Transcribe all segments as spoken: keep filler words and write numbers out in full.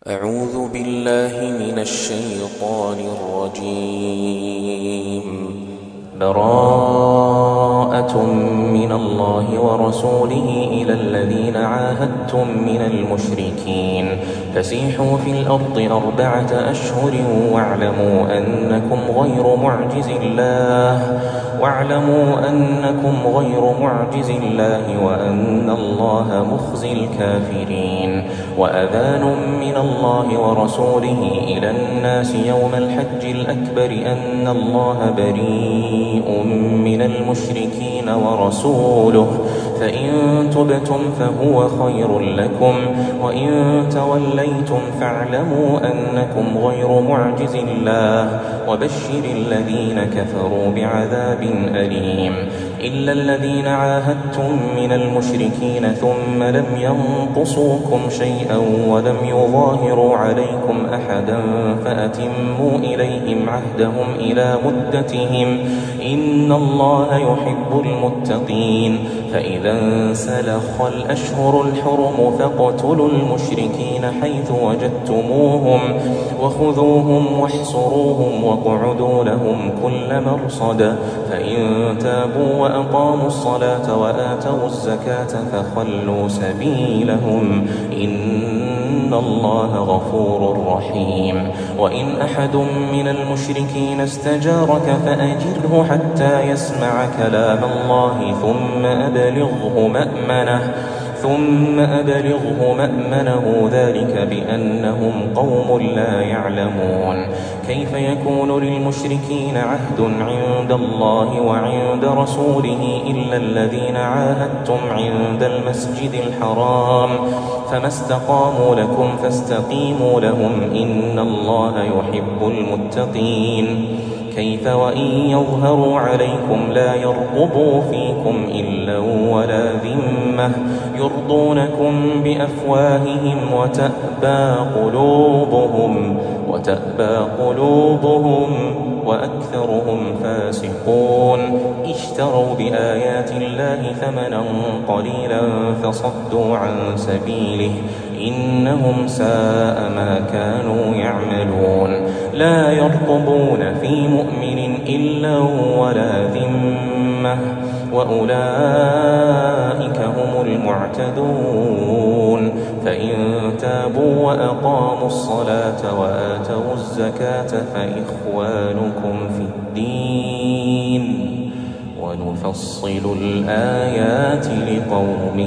أعوذ بالله من الشيطان الرجيم. براءة من الله ورسوله إلى الذين عاهدتم من المشركين فسيحوا في الأرض أربعة أشهر واعلموا أنكم غير معجز الله واعلموا أنكم غير معجز الله وأن الله مخزي الكافرين. وأذان من الله ورسوله إلى الناس يوم الحج الأكبر أن الله بريء من المشركين ورسوله فإن تبتم فهو خير لكم وإن توليتم فاعلموا أنكم غير معجز الله وبشر الذين كفروا بعذاب أليم. إلا الذين عاهدتم من المشركين ثم لم ينقصوكم شيئا ولم يظاهروا عليكم أحدا فأتموا إليهم عهدهم إلى مدتهم إن الله يحب المتقين. فإذا انسلخ الأشهر الحرم فاقتلوا المشركين حيث وجدتموهم وخذوهم واحصروهم واقعدوا لهم كل مرصد فإن تابوا وأقاموا الصلاة وآتوا الزكاة فخلوا سبيلهم إن الله غفور رحيم. وإن أحد من المشركين استجارك فأجره حتى يسمع كلام الله ثم أبلغه مأمنه ثم أبلغه مأمنه ذلك بأنهم قوم لا يعلمون. كيف يكون للمشركين عهد عند الله وعند رسوله إلا الذين عاهدتم عند المسجد الحرام فما استقاموا لكم فاستقيموا لهم إن الله يحب المتقين. كيف وإن يظهروا عليكم لا يرقبوا فيكم إلا ولا ذمة يرضونكم بأفواههم وتأبى قلوبهم وتأبى قلوبهم وأكثرهم فاسقون. اشتروا بآيات الله ثمنا قليلا فصدوا عن سبيله إنهم ساء ما كانوا يعملون. لا يرقبون في مؤمن إلا ولا ذمة وأولئك هم المعتدون. فإن تابوا وأقاموا الصلاة وآتوا الزكاة فإخوانكم في الدين ونفصل الآيات لقوم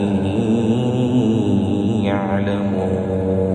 يعلمون.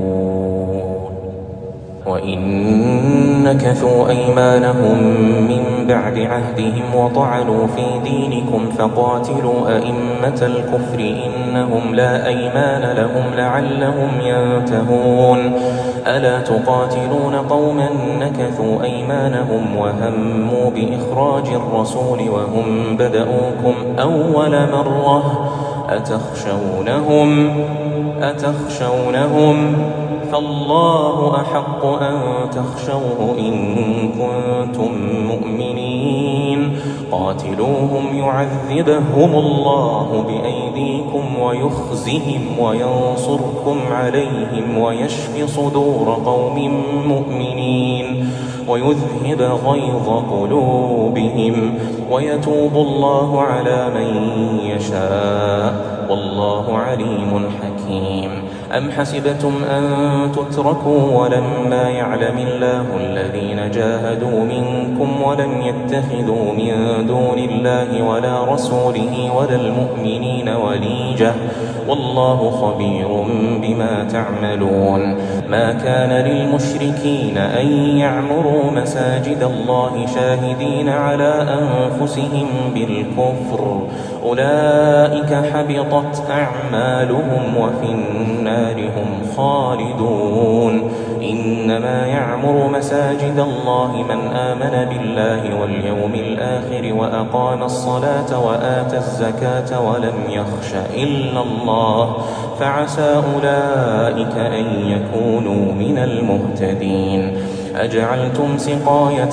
وإن نكثوا أيمانهم من بعد عهدهم وطعنوا في دينكم فقاتلوا أئمة الكفر إنهم لا أيمان لهم لعلهم ينتهون. ألا تقاتلون قوما نكثوا أيمانهم وهموا بإخراج الرسول وهم بدؤوكم أول مرة أتخشونهم أتخشونهم فالله أحق أن تخشوه إن كنتم مؤمنين. قاتلوهم يعذبهم الله بأيديكم ويخزهم وينصركم عليهم ويشف صدور قوم مؤمنين ويذهب غيظ قلوبهم ويتوب الله على من يشاء والله عليم حكيم. أم حسبتم أن تتركوا ولما يعلم الله الذين جاهدوا منكم ولم يتخذوا من دون الله ولا رسوله ولا المؤمنين وليجة والله خبير بما تعملون. ما كان للمشركين أن يعمروا مساجد الله شاهدين على أنفسهم بالكفر أولئك حبطت أعمالهم وفي النار هم خالدون. إنما يعمر مساجد الله من آمن بالله واليوم الآخر وأقام الصلاة وآتى الزكاة ولم يخش إلا الله فعسى أولئك أن يكونوا من المهتدين. أجعلتم سقاية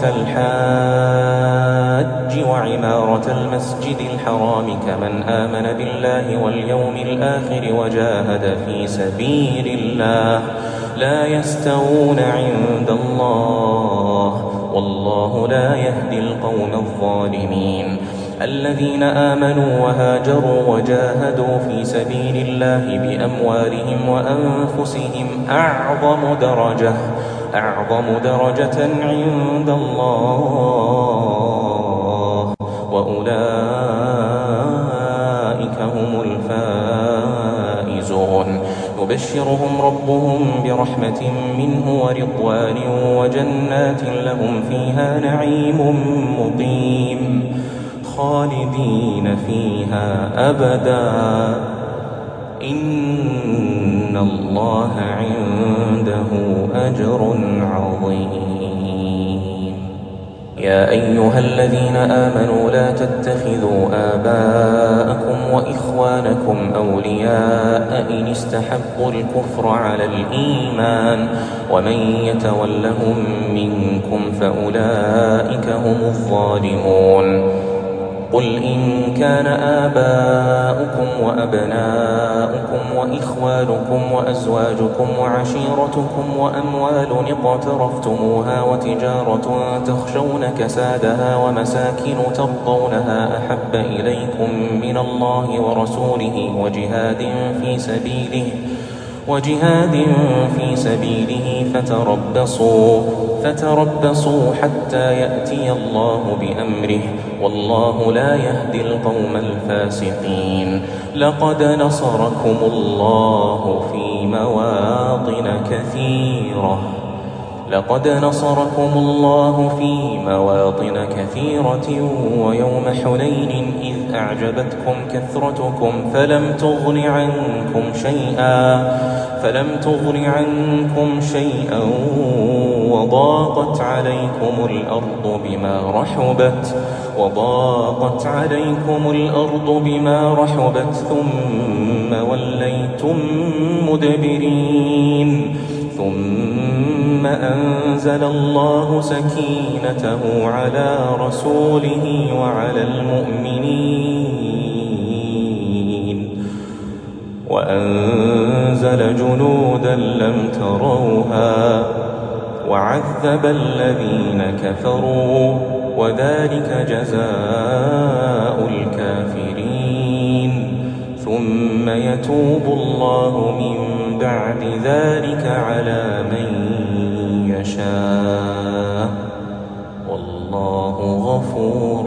الحاج وعمارة المسجد الحرام كمن آمن بالله واليوم الآخر وجاهد في سبيل الله لا يستوون عند الله والله لا يهدي القوم الظالمين. الذين آمنوا وهاجروا وجاهدوا في سبيل الله بأموالهم وأنفسهم أعظم درجة أعظم درجة عند الله وأولئك هم الفائزون. يبشرهم ربهم برحمة منه ورضوان وجنات لهم فيها نعيم مقيم خالدين فيها أبدا إن الله عنده أجر عظيم. يا أيها الذين آمنوا لا تتخذوا آباءكم وإخوانكم أولياء إن استحبوا الكفر على الإيمان ومن يتولهم منكم فأولئك هم الظالمون. قل إن كان آباؤكم وأبناؤكم وإخوانكم وأزواجكم وعشيرتكم وأموال اقترفتموها وتجارة تخشون كسادها ومساكن ترضونها أحب إليكم من الله ورسوله وجهاد في سبيله وجهاد في سبيله فتربصوا فتربصوا حتى يأتي الله بأمره والله لا يهدي القوم الفاسقين. لقد نصركم الله في مواطن كثيرة لقد نصركم الله في مواطن كثيرة ويوم حنين إذ أعجبتكم كثرتكم فلم تغن عنكم شيئا فلم تغن عنكم شيئا وضاقت عليكم الأرض بما رحبت وضاقت عليكم الأرض بما رحبت ثم وليتم مدبرين ثم أنزل الله سكينته على رسوله وعلى المؤمنين وأنزل جنودا لم تروها وعذب الذين كفروا وذلك جزاء الكافرين ثم يتوب الله من بعد ذلك على من يشاء والله غفور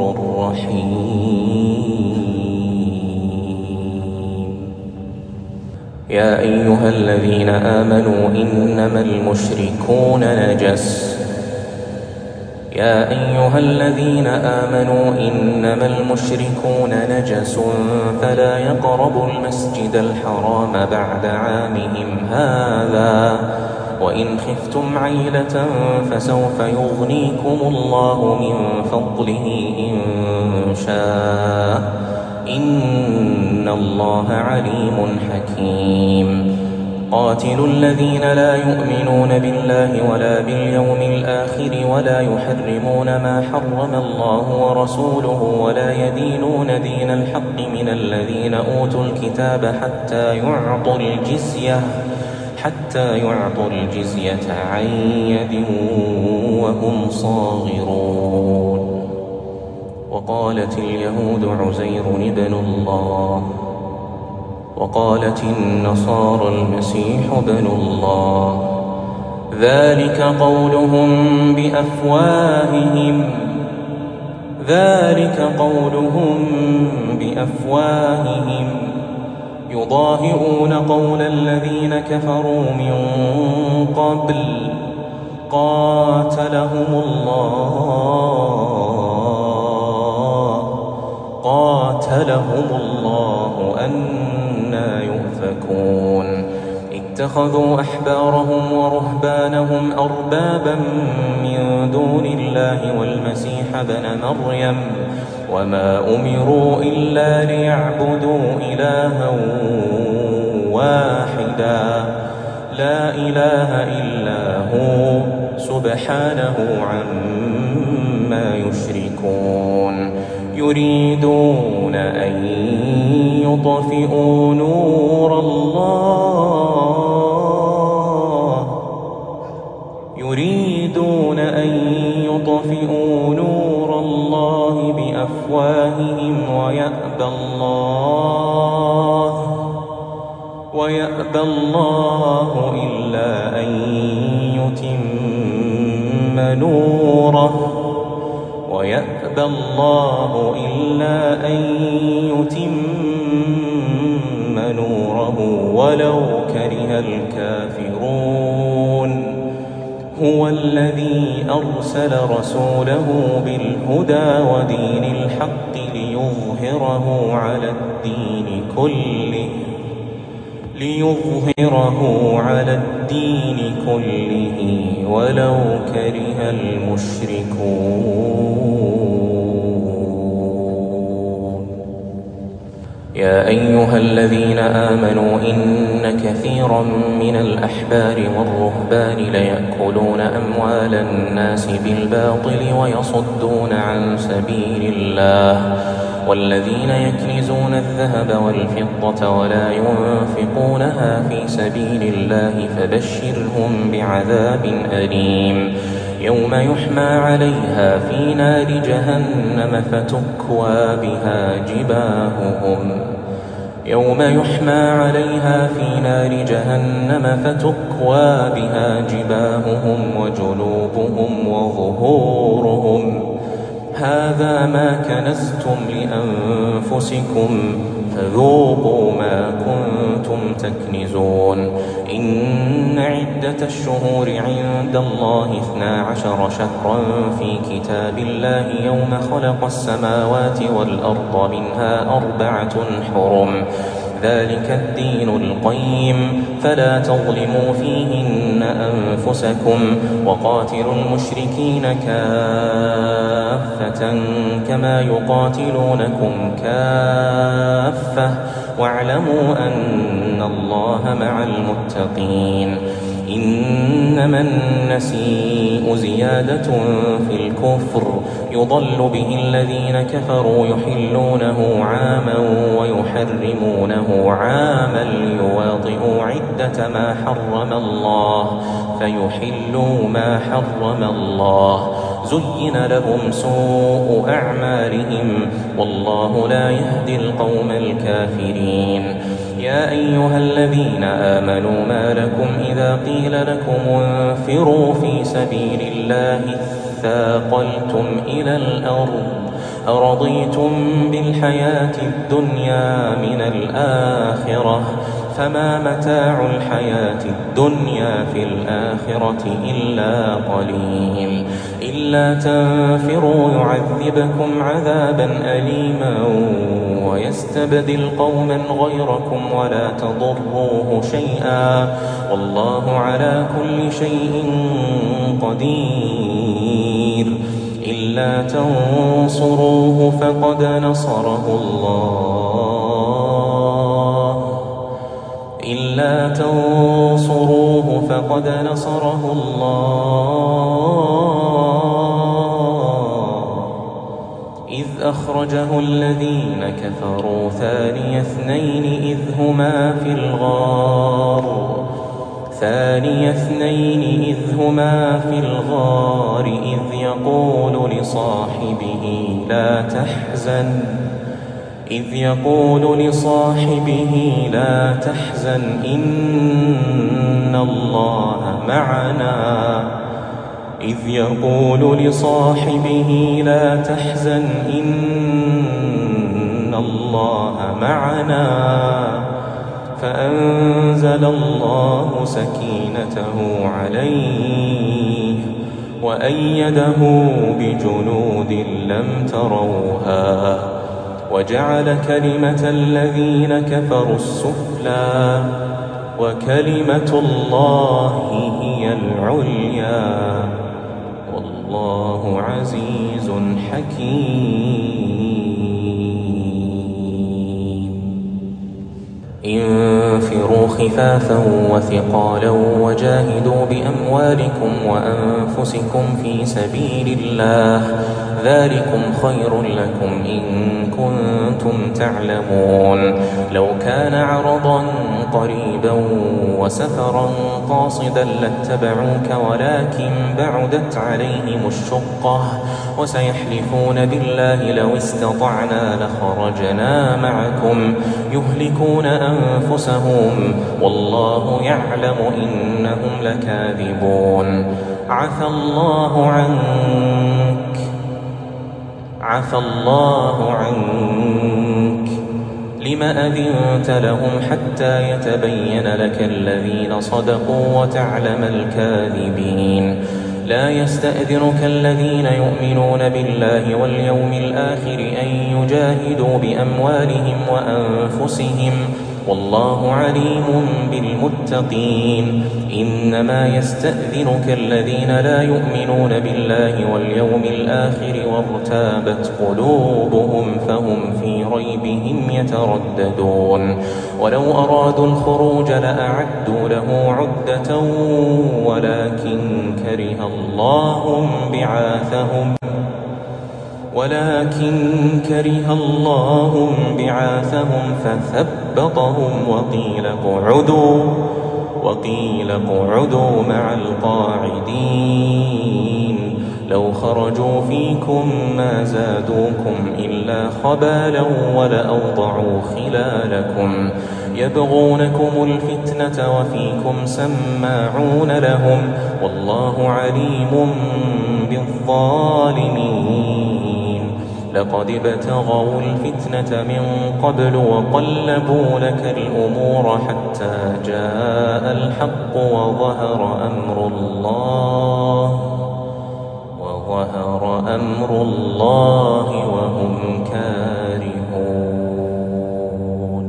رحيم. يا أيها الذين آمنوا إنما المشركون نجس يا أيها الذين آمنوا إنما المشركون نجس فلا يقربوا المسجد الحرام بعد عامهم هذا وإن خفتم عيلة فسوف يغنيكم الله من فضله إن شاء إن الله عليم حكيم. قاتلوا الذين لا يؤمنون بالله ولا باليوم الآخر ولا يحرمون ما حرم الله ورسوله ولا يدينون دين الحق من الذين أوتوا الكتاب حتى يعطوا الجزية حتى يعطوا الجزية عن يد وهم صاغرون. وقالت اليهود عزير ابن الله وقالت النصارى المسيح ابن الله ذلك قولهم بأفواههم ذلك قولهم بأفواههم يضاهئون قول الذين كفروا من قبل قاتلهم الله قاتلهم الله أنى يؤفكون. اتخذوا أحبارهم ورهبانهم أربابا من دون الله والمسيح ابن مريم وما أمروا إلا ليعبدوا إلها واحدا لا إله إلا هو سبحانه عما يشركون. يريدون أن يطفئوا نور الله يريدون أن يطفئوا نور الله بأفواههم ويأبى الله ويأبى الله إلا أن يتم نوره ويأبى الله إلا أن يتم نوره ولو كره الكافرون هو الذي أرسل رسوله بالهدى ودين الحق ليظهره على الدين كله ليظهره على الدين كله ولو كره المشركون. يا أيها الذين آمنوا إن كثيرا من الأحبار والرهبان ليأكلون أموال الناس بالباطل ويصدون عن سبيل الله والذين يكنزون الذهب والفضة ولا ينفقونها في سبيل الله فبشرهم بعذاب أليم يوم يحمى عليها في نار جهنم فتكوى بها جباههم يوم يحمى عليها في نار جهنم فتكوى بها جباههم وجنوبهم وظهورهم هذا ما كنزتم لأنفسكم فذوقوا ما كنتم تكنزون. إن عدة الشهور عند الله اثنا عشر شهرا في كتاب الله يوم خلق السماوات والأرض منها أربعة حرم ذلك الدين القيم فلا تظلموا فيهن أنفسكم وقاتلوا المشركين كافة كما يقاتلونكم كافة واعلموا أن الله مع المتقين. إنما النسيء زيادة في الكفر يضل به الذين كفروا يحلونه عاما ويحرمونه عاما ليواطئوا عدة ما حرم الله فيحلوا ما حرم الله زين لهم سوء أعمالهم والله لا يهدي القوم الكافرين. يا أيها الذين آمنوا ما لكم إذا قيل لكم انفروا في سبيل الله اثاقلتم إلى الأرض أرضيتم بالحياة الدنيا من الآخرة فما متاع الحياة الدنيا في الآخرة إلا قليل إلا تنفروا يعذبكم عذابا أليما ويستبدل قوما غيركم ولا تضروه شيئا والله على كل شيء قدير. إلا تنصروه فقد نصره الله إلا تنصروه فقد نصره الله إذ أخرجه الذين كفروا ثاني اثنين إذ هما في الغار ثاني اثنين إذ هما في الغار إذ يقول لصاحبه لا تحزن إذ يقول لصاحبه لا تحزن إن الله معنا إذ يقول لصاحبه لا تحزن إن الله معنا فأنزل الله سكينته عليه وأيده بجنود لم تروها وجعل كلمة الذين كفروا السفلى وكلمة الله هي العليا والله عزيز حكيم. انفروا خفافا وثقالا وجاهدوا بأموالكم وأنفسكم في سبيل الله ذلكم خير لكم إن كنتم تعلمون. لو كان عرضا قريبا وسفرا قاصدا لاتبعوك ولكن بعدت عليهم الشقة وسيحلفون بالله لو استطعنا لخرجنا معكم يهلكون أنفسهم والله يعلم إنهم لكاذبون. عفى الله عنك عفى الله عنك لم أذنت لهم حتى يتبين لك الذين صدقوا وتعلم الكاذبين. لا يستأذنك الذين يؤمنون بالله واليوم الآخر أن يجاهدوا بأموالهم وأنفسهم والله عليم بالمتقين. إنما يستأذنك الذين لا يؤمنون بالله واليوم الآخر وارتابت قلوبهم فهم في ريبهم يترددون. ولو أرادوا الخروج لأعدوا له عدة ولكن كره الله بعاثهم ولكن كره الله بعاثهم فثبطهم وقيل اقعدوا وقيل اقعدوا مع القاعدين. لو خرجوا فيكم ما زادوكم إلا خبالا ولأوضعوا خلالكم يبغونكم الفتنة وفيكم سماعون لهم والله عليم بالظالمين. لقد ابتغوا الفتنة من قبل وقلبوا لك الأمور حتى جاء الحق وظهر أمر الله وظهر أمر الله وهم كارهون.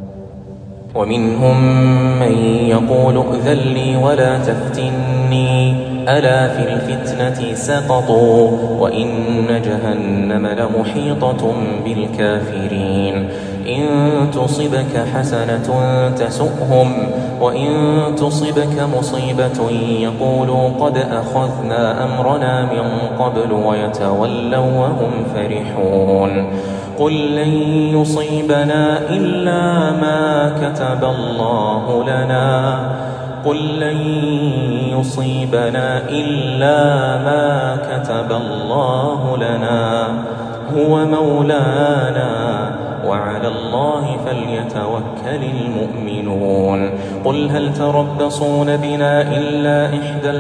ومنهم من يقول ائذن لي ولا تفتني ألا في الفتنة سقطوا وإن جهنم لمحيطة بالكافرين. إن تصبك حسنة تسؤهم وإن تصبك مصيبة يقولوا قد أخذنا أمرنا من قبل ويتولوا وهم فرحون. قل لن يصيبنا إلا ما كتب الله لنا قل لن يصيبنا إلا ما كتب الله لنا هو مولانا وعلى الله فليتوكل المؤمنون. قل هل تربصون بنا إلا إحدى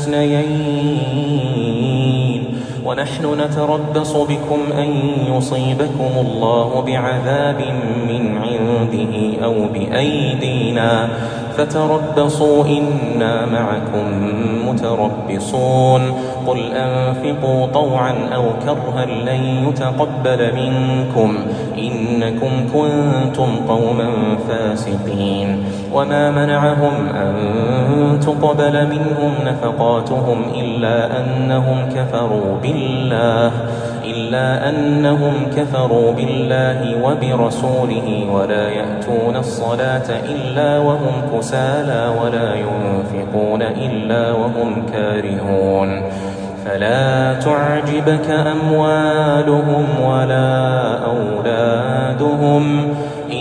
الحسنيين ونحن نتربص بكم أن يصيبكم الله بعذاب من عنده أو بأيدينا فتربصوا إنا معكم متربصون. قل أنفقوا طوعا أو كرها لن يتقبل منكم إنكم كنتم قوما فاسقين. وما منعهم أن تقبل منهم نفقاتهم إلا أنهم كفروا بالله إلا أنهم كفروا بالله وبرسوله ولا يأتون الصلاة إلا وهم كسالى ولا ينفقون إلا وهم كارهون. فلا تعجبك أموالهم ولا أولادهم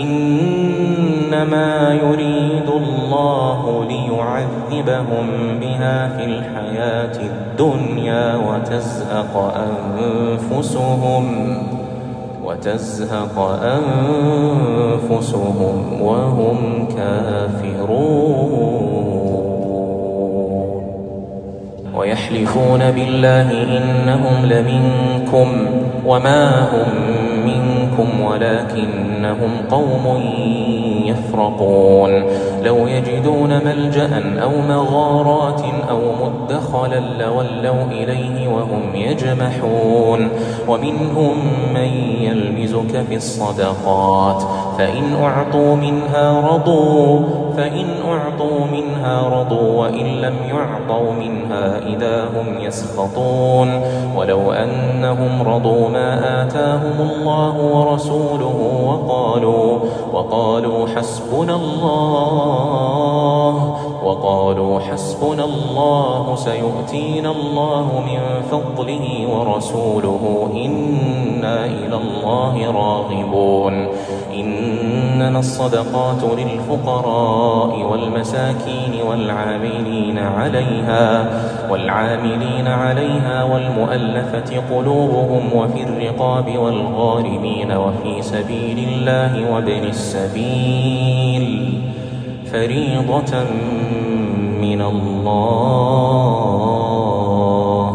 إنما يريد الله ليعذبهم بها في الحياة الدنيا وتزهق أنفسهم وتزهق أنفسهم وهم كافرون. ويحلفون بالله إنهم لمنكم وما هم منكم ولكنهم قوم يفرقون. لو يجدون ملجأ أو مغارات أو مدخلا لولوا إليه وهم يجمحون. ومنهم من يلمزك في الصدقات فإن أعطوا منها رضوا فإن أعطوا منها رضوا وإن لم يعطوا منها إذا هم يسخطون. ولو أنهم رضوا ما آتاهم الله ورسوله وقالوا وقالوا حسبنا الله وقالوا حسبنا الله سيؤتينا الله من فضله ورسوله إنا إلى الله راغبون. إن إنما الصدقات للفقراء والمساكين والعاملين عليها والعاملين عليها والمؤلفة قلوبهم وفي الرقاب والغارمين وفي سبيل الله وابن السبيل فريضة من الله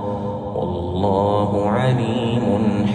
والله عليم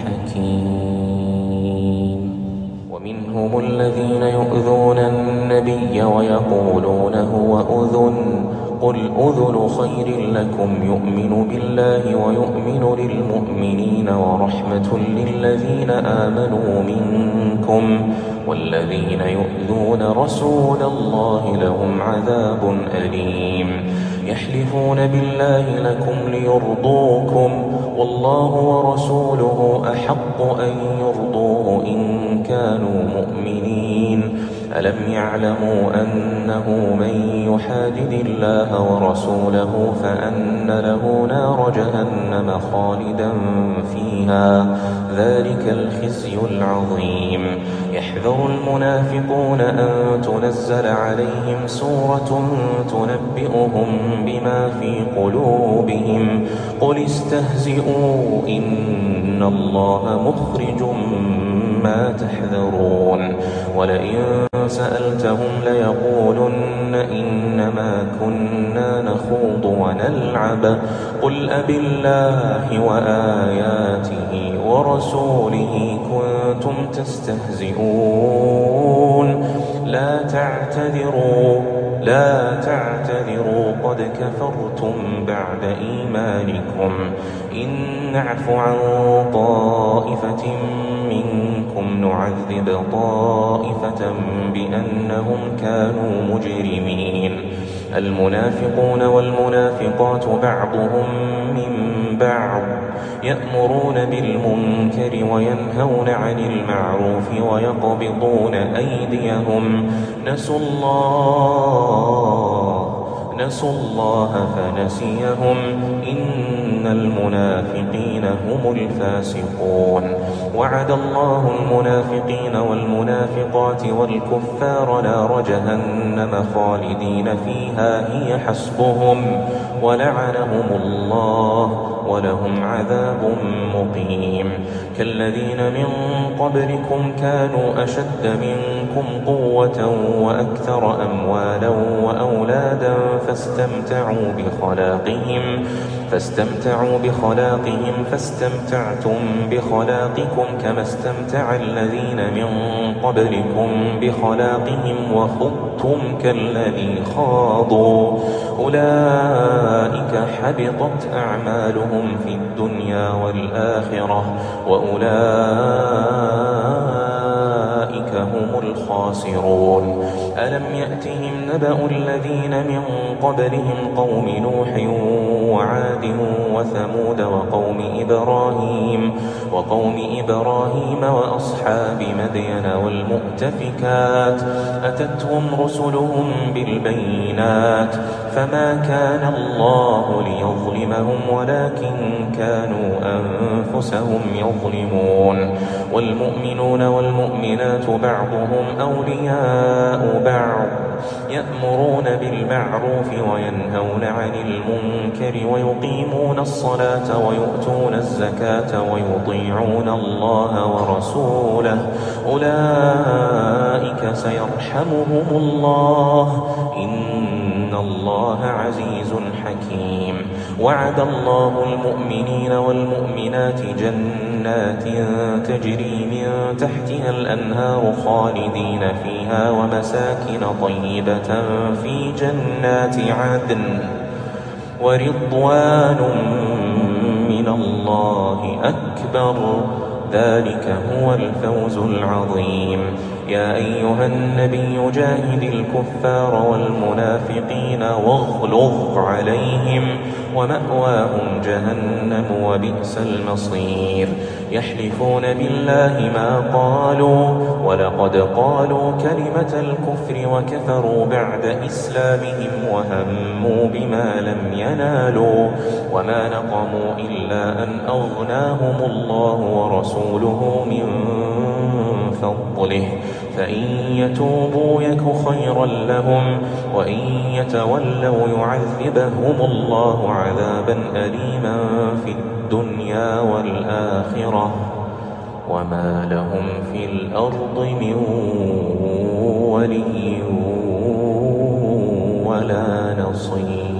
حكيم. ومنهم الذين يؤذون النبي ويقولون هو أذن قل أذن خير لكم يؤمن بالله ويؤمن للمؤمنين ورحمة للذين آمنوا منكم والذين يؤذون رسول الله لهم عذاب أليم. يحلفون بالله لكم ليرضوكم والله ورسوله أحق أن يرضوه إن كانوا مؤمنين. ألم يعلموا أنه من يحادد الله ورسوله فأن له نار جهنم خالدا فيها ذلك الخزي العظيم. يحذر المنافقون أن تنزل عليهم سورة تنبئهم بما في قلوبهم قل استهزئوا إن الله مخرج ما تحذرون. ولئن سألتهم ليقولن إنما كنا نخوض ونلعب قل أبالله وآياته ورسوله كنتم تستهزئون لا تعتذروا لا تعتذروا قد كفرتم بعد إيمانكم إن نعف عن طائفة منكم نعذب طائفة بأنهم كانوا مجرمين. المنافقون والمنافقات بعضهم من بعض يأمرون بالمنكر وينهون عن المعروف ويقبضون أيديهم نسوا الله نسوا الله فنسيهم إن المنافقين هم الفاسقون. وعد الله المنافقين والمنافقات والكفار نار جهنم خالدين فيها هي حسبهم ولعنهم الله ولهم عذاب مقيم. كالذين من قبلكم كانوا أشد منكم قوة وأكثر أموالا وأولادا فاستمتعوا بخلاقهم فاستمتعوا بخلاقهم فاستمتعتم بخلاقكم كما استمتع الذين من قبلكم بخلاقهم وخضتم كالذي خاضوا أولئك حبطت أعمالهم في الدنيا والآخرة وأولئك هم الخاسرون. ألم يأتهم نبأ الذين من قبلهم قوم نوح وعاد وثمود وقوم إبراهيم وقوم إبراهيم وأصحاب مدين والمؤتفكات أتتهم رسلهم بالبينات فما كان الله ليظلمهم ولكن كانوا أنفسهم يظلمون. والمؤمنون والمؤمنات بعضهم أولياء بعض يأمرون بالمعروف وينهون عن المنكر ويقيمون الصلاة ويؤتون الزكاة ويطيعون الله ورسوله أولئك سيرحمهم الله إن الله عزيز حكيم. وعد الله المؤمنين والمؤمنات جنات تجري من تحتها الأنهار خالدين فيها ومساكن طيبة في جنات عدن ورضوان من الله أكبر ذلك هو الفوز العظيم. يا أيها النبي جاهد الكفار والمنافقين واغلظ عليهم ومأواهم جهنم وبئس المصير. يحلفون بالله ما قالوا ولقد قالوا كلمة الكفر وكفروا بعد إسلامهم وهموا بما لم ينالوا وما نقموا إلا أن أغناهم الله ورسوله من فضله فإن يتوبوا يك خيرا لهم وإن يتولوا يعذبهم الله عذابا أليما في الدنيا والآخرة وما لهم في الأرض من ولي ولا نصير.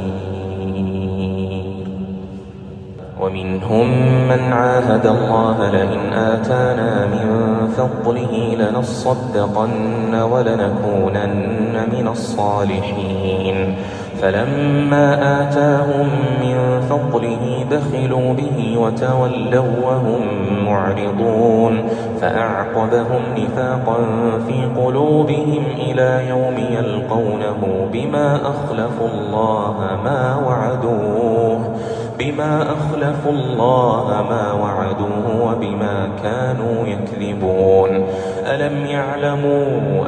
ومنهم من عاهد الله لئن آتانا من فضله لنصدقن ولنكونن من الصالحين فلما آتاهم من فضله بخلوا به وتولوا وهم معرضون فأعقبهم نفاقا في قلوبهم إلى يوم يلقونه بما أخلفوا الله ما وعدوه بما أخلفوا الله ما وعدوه وبما كانوا يكذبون. ألم يعلموا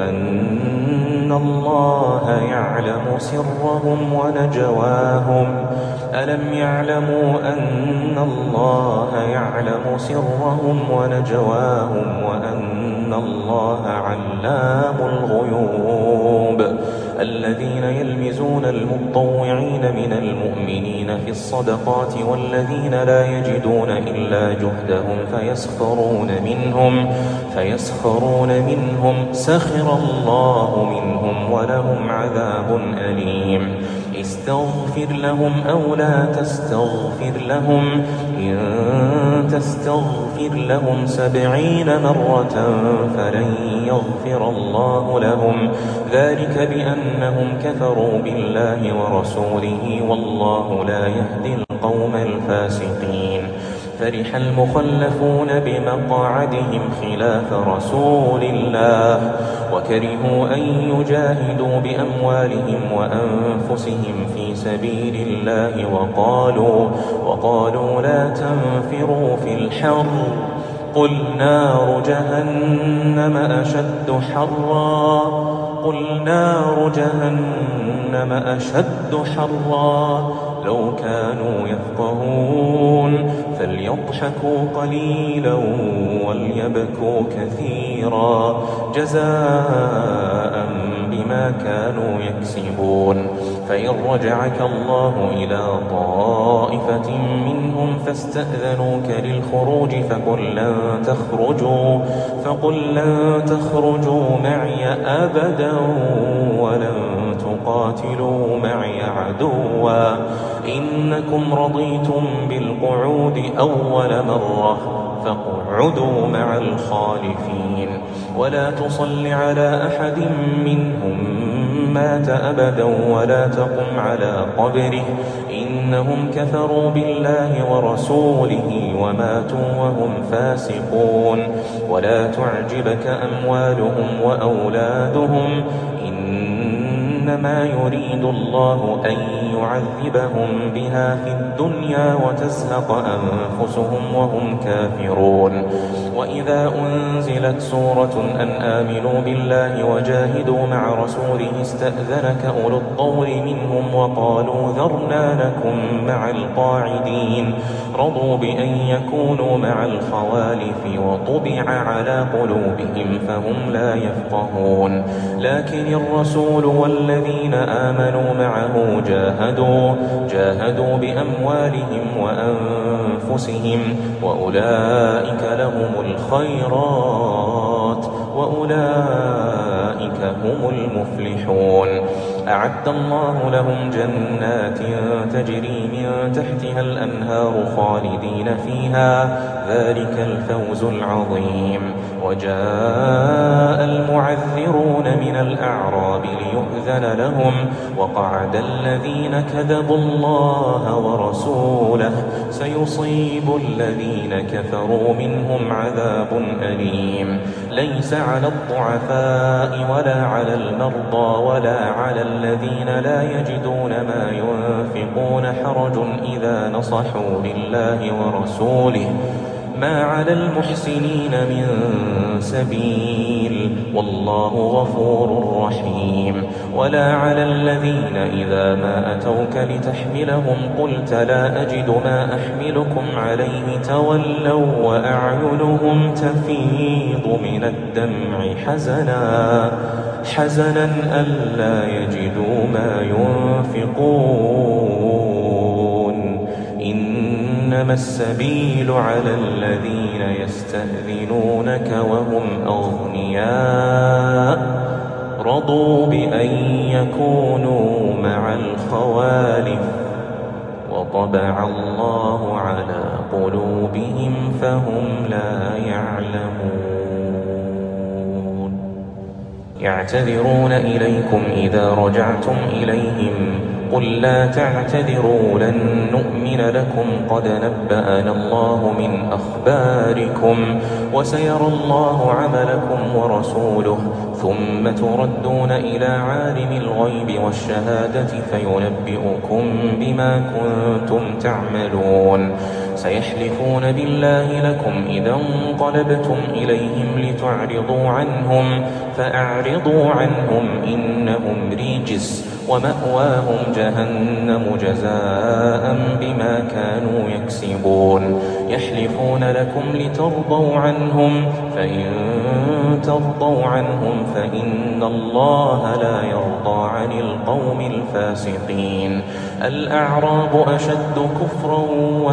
أن الله يعلم سرهم ونجواهم ألم يعلموا أن الله يعلم سرهم ونجواهم وأن الله علام الغيوب. الذين يلمزون المطوعين من المؤمنين في الصدقات والذين لا يجدون إلا جهدهم فيسخرون منهم فيسخرون منهم سخر الله منهم ولهم عذاب أليم. استغفر لهم أو لا تستغفر لهم إن تستغفر لهم سبعين مرة فلن يغفر الله لهم ذلك بأنهم كفروا بالله ورسوله والله لا يهدي القوم الفاسقين. فرح المخلفون بمقاعدهم خلاف رسول الله وكرهوا أن يجاهدوا بأموالهم وأنفسهم في سبيل الله وقالوا, وقالوا لا تنفروا في الحر قل نار جهنم أشد حرا قل نار جهنم أشد حرا لو كانوا يفقهون فليضحكوا قليلا وليبكوا كثيرا جزاء بما كانوا يكسبون. فإن رجعك الله إلى طائفة منهم فاستأذنوك للخروج فقل لن تخرجوا فقل لن تخرجوا معي أبدا ولن تقاتلوا معي عدوا إنكم رضيتم بالقعود أول مرة فاقعدوا مع الخالفين ولا تصل على أحد منهم مات أبدا ولا تقم على قبره إنهم كفروا بالله ورسوله وماتوا وهم فاسقون. ولا تعجبك أموالهم وأولادهم إنما يريد الله أن يعذبهم بها في الدنيا وتزهق أنفسهم وهم كافرون. وإذا أنزلت سورة أن آمنوا بالله وجاهدوا مع رسوله استأذنك أولو الطول منهم وقالوا ذرنا لكم مع القاعدين رضوا بأن يكونوا مع الخوالف وطبع على قلوبهم فهم لا يفقهون. لكن الرسول والذين آمنوا معه جاهدوا جاهدوا بأموالهم وأنفسهم وأولئك لهم الخيرات وأولئك هم المفلحون. أعد الله لهم جنات تجري من تحتها الأنهار خالدين فيها ذلك الفوز العظيم. وجاء المعذرون من الأعراب ليؤذن لهم وقعد الذين كذبوا الله ورسوله سيصيب الذين كفروا منهم عذاب أليم. ليس على الضعفاء ولا على المرضى ولا على الذين لا يجدون ما ينفقون حرج إذا نصحوا لله ورسوله ما على المحسنين من سبيل والله غفور رحيم. ولا على الذين إذا ما أتوك لتحملهم قلت لا أجد ما أحملكم عليه تولوا وأعينهم تفيض من الدمع حزنا حزنا ألا يجدوا ما ينفقون. إنما السبيل على الذين يستأذنونك وهم أغنياء رضوا بأن يكونوا مع الخوالف وطبع الله على قلوبهم فهم لا يعلمون. يعتذرون إليكم إذا رجعتم إليهم قل لا تعتذروا لن نؤمن لكم قد نبأنا الله من أخباركم وسيرى الله عملكم ورسوله ثم تردون إلى عالم الغيب والشهادة فينبئكم بما كنتم تعملون. سيحلفون بالله لكم إذا انقلبتم إليهم لتعرضوا عنهم فأعرضوا عنهم إنهم رجس ومأواهم جهنم جزاء بما كانوا يكسبون. يحلفون لكم لترضوا عنهم فإن ترضوا عنهم فإن الله لا يرضى عن القوم الفاسقين. الأعراب أشد كفرا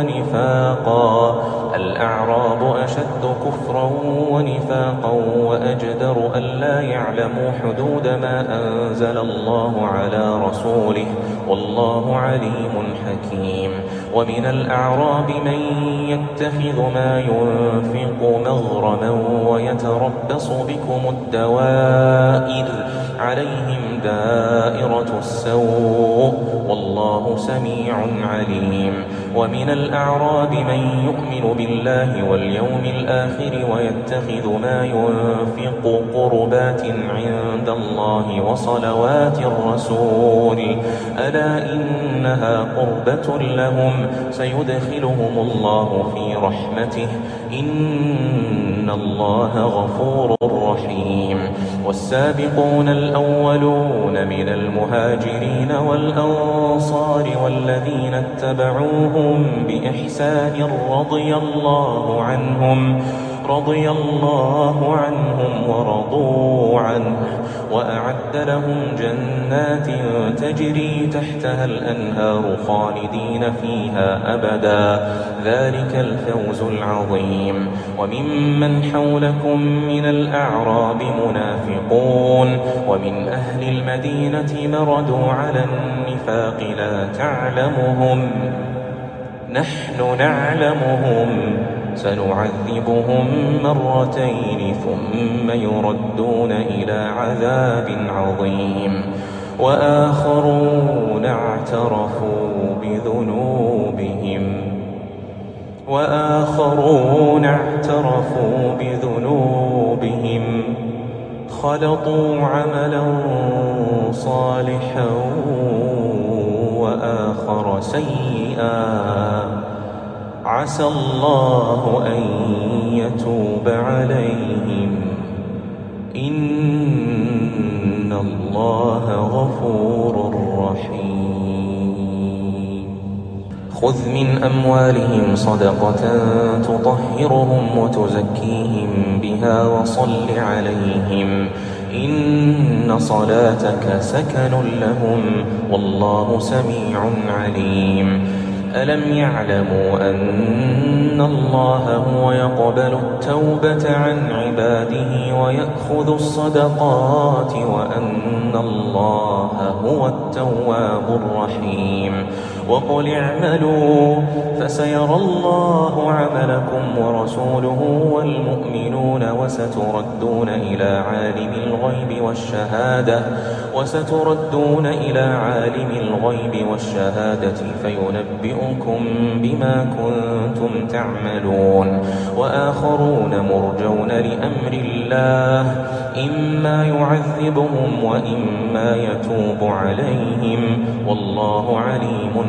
ونفاقا الأعراب أشد كفرا ونفاقا وأجدر ألا يعلموا حدود ما أنزل الله على رسوله والله عليم حكيم. ومن الأعراب من يتخذ ما ينفق مغرما ويتربص بكم الدوائر عليهم دائرة السوء والله سميع عليم. ومن الأعراب من يؤمن بالله واليوم الآخر ويتخذ ما ينفق قربات عند الله وصلوات الرسول ألا إنها قربة لهم سيدخلهم الله في رحمته إن الله غفور رحيم. والسابقون الأولون من المهاجرين والأنصار والذين اتبعوهم بإحسان رضي الله عنهم رضي الله عنهم ورضوا عنه وأعد لهم جنات تجري تحتها الأنهار خالدين فيها أبدا ذلك الفوز العظيم. وممن حولكم من الأعراب منافقون ومن أهل المدينة مردوا على النفاق لا تعلمهم نحن نعلمهم سنعذبهم مرتين ثم يردون إلى عذاب عظيم. وآخرون اعترفوا بذنوبهم وآخرون اعترفوا بذنوبهم خلطوا عملا صالحا وآخر سيئا عسى الله أن يتوب عليهم إن الله غفور رحيم. خذ من أموالهم صدقة تطهرهم وتزكيهم بها وصل عليهم إن صلاتك سكن لهم والله سميع عليم. ألم يعلموا أن الله هو يقبل التوبة عن عباده ويأخذ الصدقات وأن الله هو التواب الرحيم. وقل اعملوا فسيرى الله عملكم ورسوله والمؤمنون وستردون إلى عالم الغيب والشهادة وستردون إلى عالم الغيب والشهادة فينبئكم بما كنتم تعملون. وآخرون مرجون لأمر الله إما يعذبهم وإما يتوب عليهم والله عليم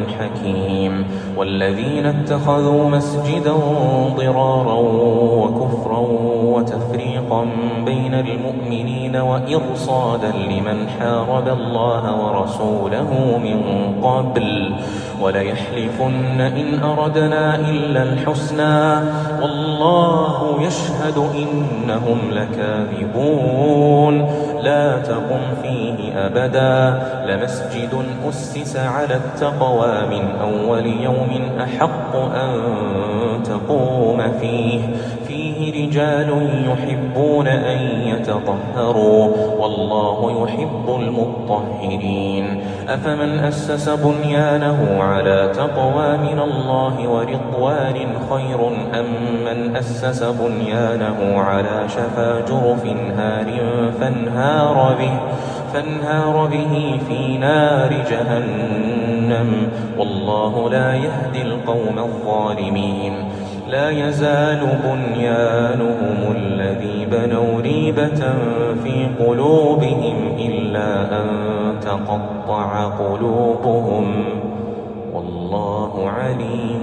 حكيم. والذين اتخذوا مسجدا ضرارا وكفرا وتفريقا بين المؤمنين وإرصادا لمن حارب الله ورسوله من قبل وليحلفن إن أردنا إلا الحسنى والله يشهد إنهم لكاذبون. لا تقم فيه أبدا لمسجد أسس على التقوى من أول يوم أحق أن تقوم فيه فيه رجال يحبون أن يتطهروا والله يحب المطهرين. أفمن أسس بنيانه على تقوى من الله ورضوان خير أم من أسس بنيانه على شفا جرف هار فانهار به فانهار به في نار جهنم والله لا يهدي القوم الظالمين. لا يزال بنيانهم الذي بنوا ريبة في قلوبهم إلا أن تقطع قلوبهم والله عليم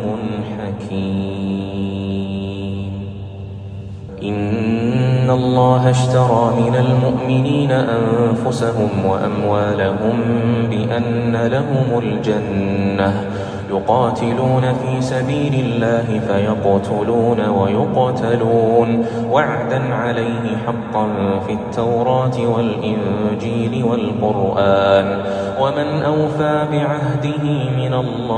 حكيم. إن الله اشترى من المؤمنين أنفسهم وأموالهم بأن لهم الجنة يقاتلون في سبيل الله فيقتلون ويقتلون وعدا عليه حقا في التوراة والإنجيل والقرآن ومن أوفى بعهده من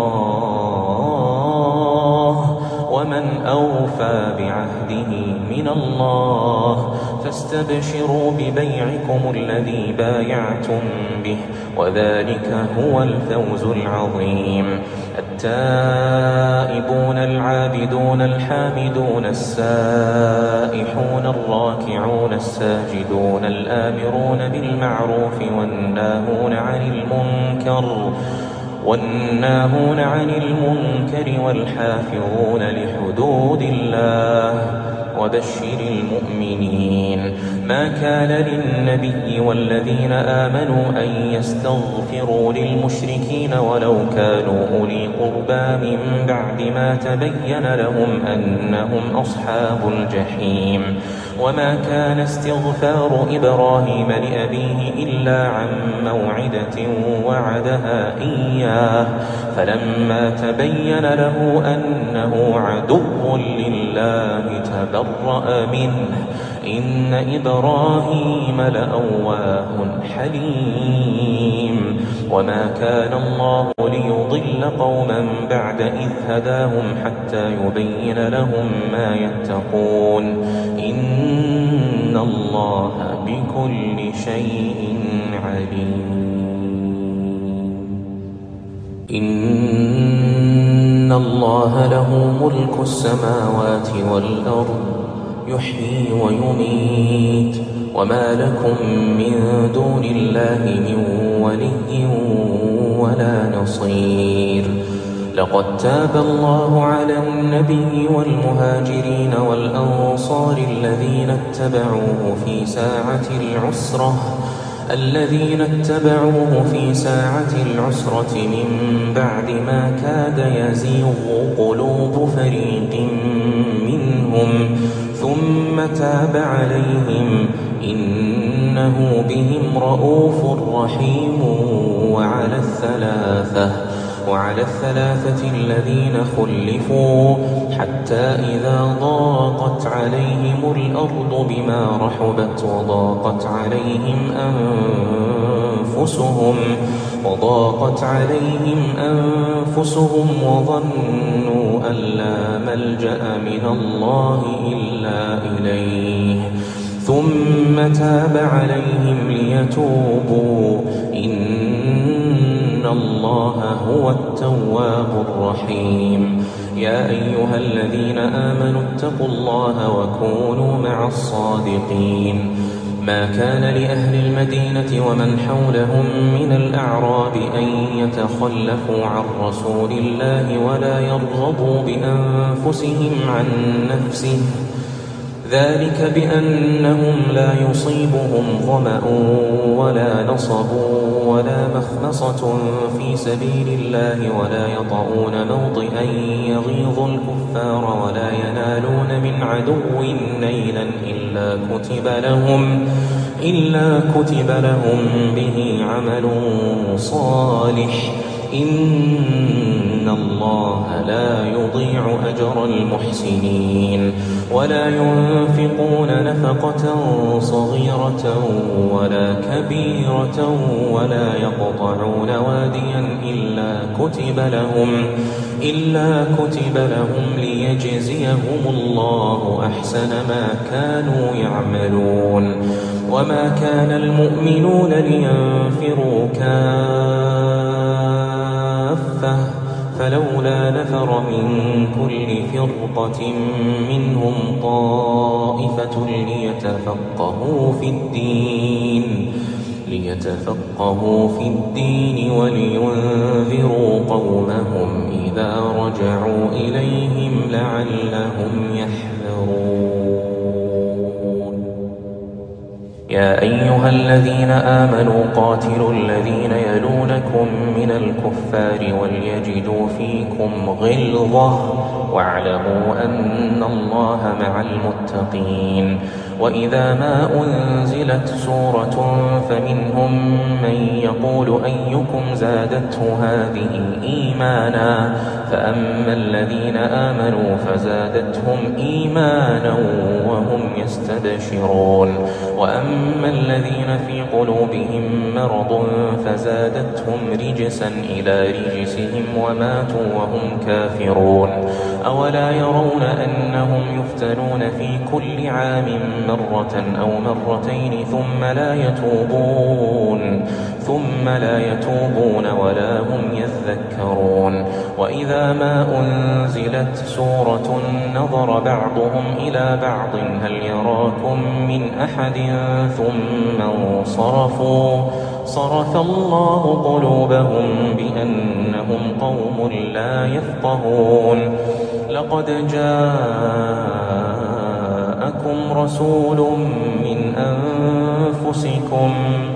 الله ومن أوفى بعهده من الله فاستبشروا ببيعكم الذي بايعتم به وذلك هو الفوز العظيم. التائبون العابدون الحامدون السائحون الراكعون الساجدون الآمرون بالمعروف والناهون عن المنكر والناهون عن المنكر والحافظون لحدود الله وبشر المؤمنين. ما كان للنبي والذين آمنوا أن يستغفروا للمشركين ولو كانوا أولي قربى من بعد ما تبين لهم أنهم أصحاب الجحيم. وما كان استغفار إبراهيم لأبيه إلا عن موعدة وعدها إياه فلما تبين له أنه عدو لله تبرأ منه إن إبراهيم لأواه حليم. وما كان الله ليضل قوما بعد إذ هداهم حتى يبين لهم ما يتقون إن الله بكل شيء عليم. إن الله له ملك السماوات والأرض يحيي ويميت وما لكم من دون الله من ولي ولا نصير. لقد تاب الله على النبي والمهاجرين والأنصار الذين اتبعوه في ساعة العسرة الذين اتبعوه في ساعة العسرة من بعد ما كاد يزيغ قلوب فريق منهم ثم تاب عليهم إنه بهم رءوف رحيم. وعلى الثلاثة وعلى الثلاثة الذين خلفوا حتى إذا ضاقت عليهم الأرض بما رحبت وضاقت عليهم أنفسهم وضاقت عليهم أنفسهم وظنوا أن لا ملجأ من الله إلا إليه ثم تاب عليهم ليتوبوا إن الله هو التواب الرحيم. يا أيها الذين آمنوا اتقوا الله وكونوا مع الصادقين. ما كان لأهل المدينة ومن حولهم من الأعراب أن يتخلفوا عن رسول الله ولا يرغبوا بأنفسهم عن نفسه ذلك بأنهم لا يصيبهم ظمأ ولا نصب ولا مخمصة في سبيل الله ولا يطؤون موطئا يغيظ الكفار ولا ينالون من عدو نيلا إلا كتب لهم إلا كتب لهم به عمل صالح إن الله لا يضيع أجر المحسنين ولا ينفقون نفقة صغيرة ولا كبيرة ولا يقطعون واديا إلا كتب لهم إلا كتب لهم ليجزيهم الله أحسن ما كانوا يعملون وما كان المؤمنون لينفروا كافة فلولا نفر من كل فرقة منهم طائفة ليتفقهوا في الدين ليتفقهوا في الدين ولينذروا قومهم إذا رجعوا إليهم لعلهم يحذرون. يا أيها الذين آمنوا قاتلوا الذين يلونكم من الكفار وليجدوا فيكم غلظة واعلموا أن الله مع المتقين. وإذا ما أنزلت سورة فمنهم من يقول أيكم زادته هذه إيمانا فأما الذين آمنوا فزادتهم إيمانا وهم يستبشرون وأما الذين في قلوبهم مرض فزادتهم رجسا إلى رجسهم وماتوا وهم كافرون. أولا يرون أنهم يفتنون في كل عام مرة أو مرتين ثم لا يتوبون ثم لا يتوبون ولا هم يذكرون. وإذا ما أنزلت سورة نظر بعضهم إلى بعض هل يراكم من أحد ثم انصرفوا صرف الله قلوبهم بأنهم قوم لا يفقهون. لقد جاءكم رسول من أنفسكم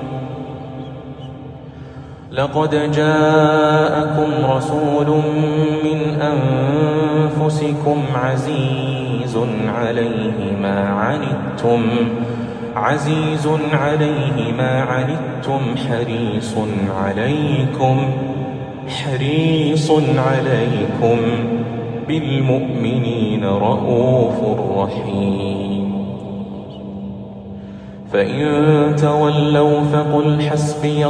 لقد جاءكم رسول من أنفسكم عزيز عليه ما عنتم عزيز عليه ما عنتم حريص عليكم حريص عليكم بالمؤمنين رؤوف رحيم. فإن تولوا فقل حسبي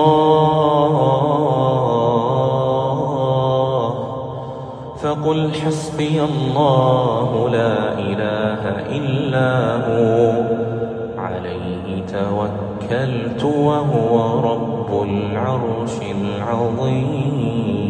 الله فقل حسبي الله لا إله إلا هو عليه توكلت وهو رب العرش العظيم.